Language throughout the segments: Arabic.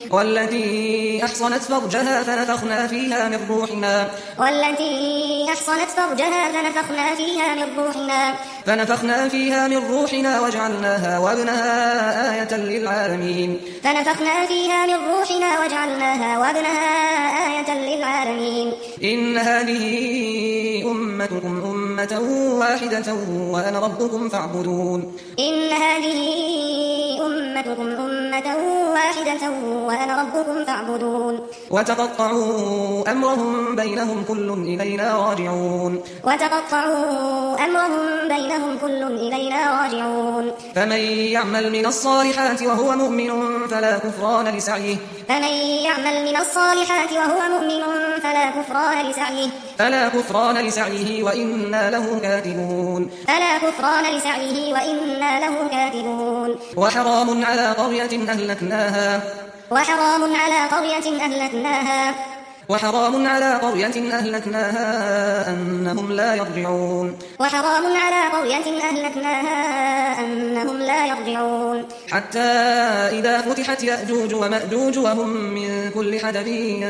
والتي أحصنت فرجها فنفخنا فيها من روحنا فنفخنا فيها من روحنا وجعلناها وابنها آية للعالمين إن هذه أمتكم أمة واحدة وأنا ربكم فاعبدون وتقطعوا أمرهم بينهم كل إلينا راجعون فمن يعمل من الصالحات وهو مؤمن فلا كفران لسعيه وإنا له كاتبون وحرام على قرية أهلكناها أنهم لا يرجعون حتى إذا فتحت يأجوج ومأجوج وهم من كل حدب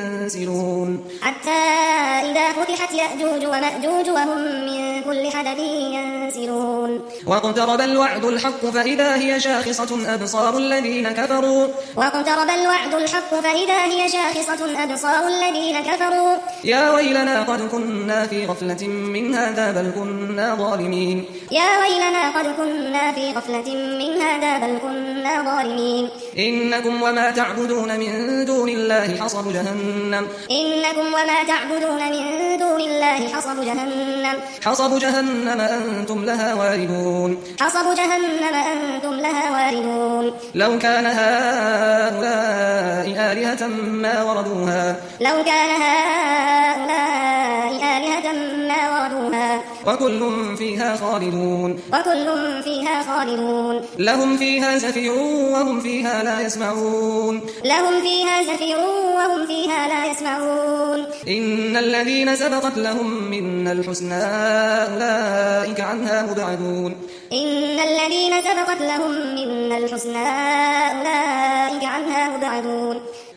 ينسلون واقترب الوعد الحق فإذا هي شاخصة أبصار الذين كفروا يا ويلنا قد كنا في غفلة من هذا بل كنا ظالمين إنكم وما تعبدون من دون الله حصب جهنم أنتم لها واردون لو كان هؤلاء آلهة ما وردوها وكل فيها خالدون لهم فيها زفير وهم فيها لا يسمعون إن الذين سبقت لهم منا الحسنى أولئك عنها مبعدون